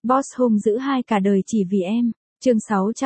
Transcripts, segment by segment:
Boss hung dữ hai cả đời chỉ vì em. Chương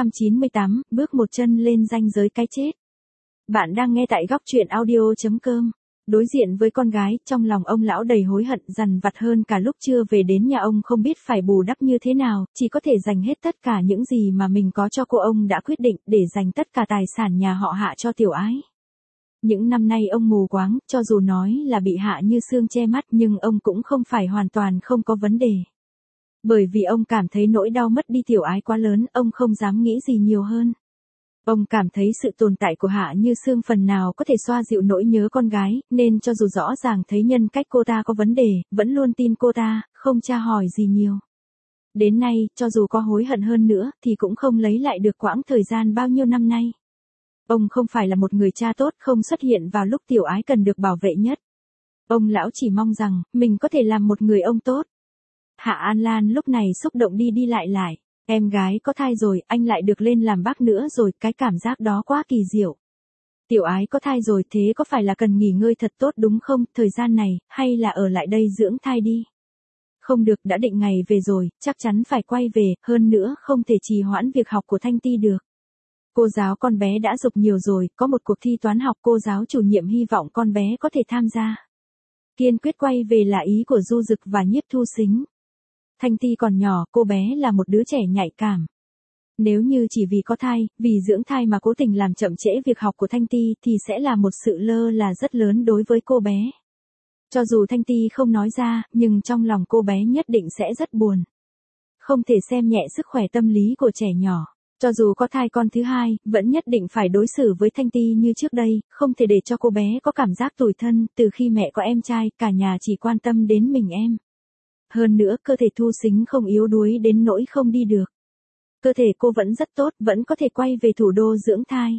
698, bước một chân lên ranh giới cái chết. Bạn đang nghe tại góc truyện audio.com. Đối diện với con gái, trong lòng ông lão đầy hối hận dằn vặt hơn cả lúc chưa về đến nhà ông không biết phải bù đắp như thế nào, chỉ có thể dành hết tất cả những gì mà mình có cho cô. Ông đã quyết định để dành tất cả tài sản nhà họ Hạ cho Tiểu Ái. Những năm nay ông mù quáng, cho dù nói là bị Hạ Như Sương che mắt nhưng ông cũng không phải hoàn toàn không có vấn đề. Bởi vì ông cảm thấy nỗi đau mất đi Tiểu Ái quá lớn, ông không dám nghĩ gì nhiều hơn. Ông cảm thấy sự tồn tại của Hạ Như Sương phần nào có thể xoa dịu nỗi nhớ con gái, nên cho dù rõ ràng thấy nhân cách cô ta có vấn đề, vẫn luôn tin cô ta, không tra hỏi gì nhiều. Đến nay, cho dù có hối hận hơn nữa, thì cũng không lấy lại được quãng thời gian bao nhiêu năm nay. Ông không phải là một người cha tốt, không xuất hiện vào lúc Tiểu Ái cần được bảo vệ nhất. Ông lão chỉ mong rằng, mình có thể làm một người ông tốt. Hạ An Lan lúc này xúc động đi lại. Em gái có thai rồi, anh lại được lên làm bác nữa rồi, cái cảm giác đó quá kỳ diệu. Tiểu Ái có thai rồi, thế có phải là cần nghỉ ngơi thật tốt đúng không, thời gian này, hay là ở lại đây dưỡng thai đi? Không được, đã định ngày về rồi, chắc chắn phải quay về, hơn nữa không thể trì hoãn việc học của Thanh Ti được. Cô giáo con bé đã dục nhiều rồi, có một cuộc thi toán học, cô giáo chủ nhiệm hy vọng con bé có thể tham gia. Kiên quyết quay về là ý của Du Dực và Nhiếp Thu Sính. Thanh Ti còn nhỏ, cô bé là một đứa trẻ nhạy cảm. Nếu như chỉ vì có thai, vì dưỡng thai mà cố tình làm chậm trễ việc học của Thanh Ti thì sẽ là một sự lơ là rất lớn đối với cô bé. Cho dù Thanh Ti không nói ra, nhưng trong lòng cô bé nhất định sẽ rất buồn. Không thể xem nhẹ sức khỏe tâm lý của trẻ nhỏ. Cho dù có thai con thứ hai, vẫn nhất định phải đối xử với Thanh Ti như trước đây, không thể để cho cô bé có cảm giác tủi thân, từ khi mẹ có em trai, cả nhà chỉ quan tâm đến mình em. Hơn nữa, cơ thể Thu Sính không yếu đuối đến nỗi không đi được. Cơ thể cô vẫn rất tốt, vẫn có thể quay về thủ đô dưỡng thai.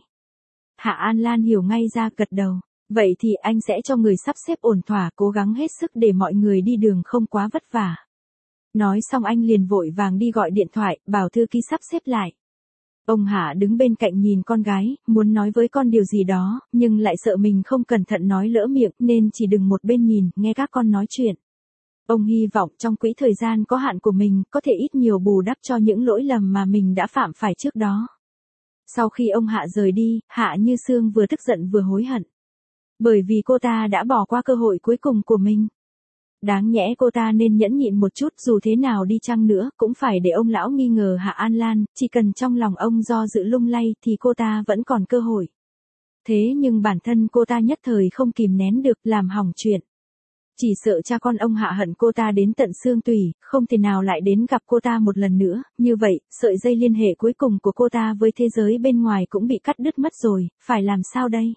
Hạ An Lan hiểu ngay ra, gật đầu. Vậy thì anh sẽ cho người sắp xếp ổn thỏa, cố gắng hết sức để mọi người đi đường không quá vất vả. Nói xong anh liền vội vàng đi gọi điện thoại, bảo thư ký sắp xếp lại. Ông Hạ đứng bên cạnh nhìn con gái, muốn nói với con điều gì đó, nhưng lại sợ mình không cẩn thận nói lỡ miệng nên chỉ đứng một bên nhìn, nghe các con nói chuyện. Ông hy vọng trong quỹ thời gian có hạn của mình, có thể ít nhiều bù đắp cho những lỗi lầm mà mình đã phạm phải trước đó. Sau khi ông Hạ rời đi, Hạ Như Sương vừa tức giận vừa hối hận. Bởi vì cô ta đã bỏ qua cơ hội cuối cùng của mình. Đáng nhẽ cô ta nên nhẫn nhịn một chút, dù thế nào đi chăng nữa, cũng phải để ông lão nghi ngờ Hạ An Lan, chỉ cần trong lòng ông do dự lung lay thì cô ta vẫn còn cơ hội. Thế nhưng bản thân cô ta nhất thời không kìm nén được, làm hỏng chuyện. Chỉ sợ cha con ông Hạ hận cô ta đến tận xương tủy, không thể nào lại đến gặp cô ta một lần nữa, như vậy, sợi dây liên hệ cuối cùng của cô ta với thế giới bên ngoài cũng bị cắt đứt mất rồi, phải làm sao đây?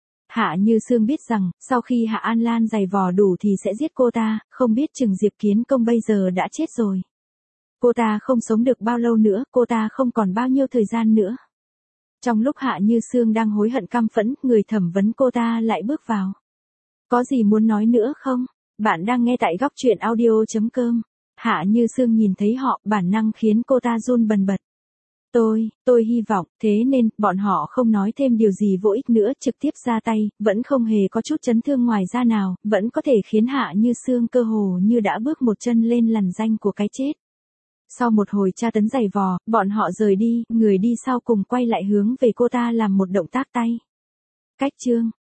Hạ Như Sương biết rằng, sau khi Hạ An Lan giày vò đủ thì sẽ giết cô ta, không biết chừng Diệp Kiến Công bây giờ đã chết rồi. Cô ta không sống được bao lâu nữa, cô ta không còn bao nhiêu thời gian nữa. Trong lúc Hạ Như Sương đang hối hận căm phẫn, người thẩm vấn cô ta lại bước vào. Có gì muốn nói nữa không? Bạn đang nghe tại góc truyện audio.com. Hạ Như Sương nhìn thấy họ, bản năng khiến cô ta run bần bật. Tôi hy vọng, thế nên, bọn họ không nói thêm điều gì vô ích nữa, trực tiếp ra tay, vẫn không hề có chút chấn thương ngoài da nào, vẫn có thể khiến Hạ Như Sương cơ hồ như đã bước một chân lên lằn ranh của cái chết. Sau một hồi tra tấn giày vò, bọn họ rời đi, người đi sau cùng quay lại hướng về cô ta làm một động tác tay. Cách chương.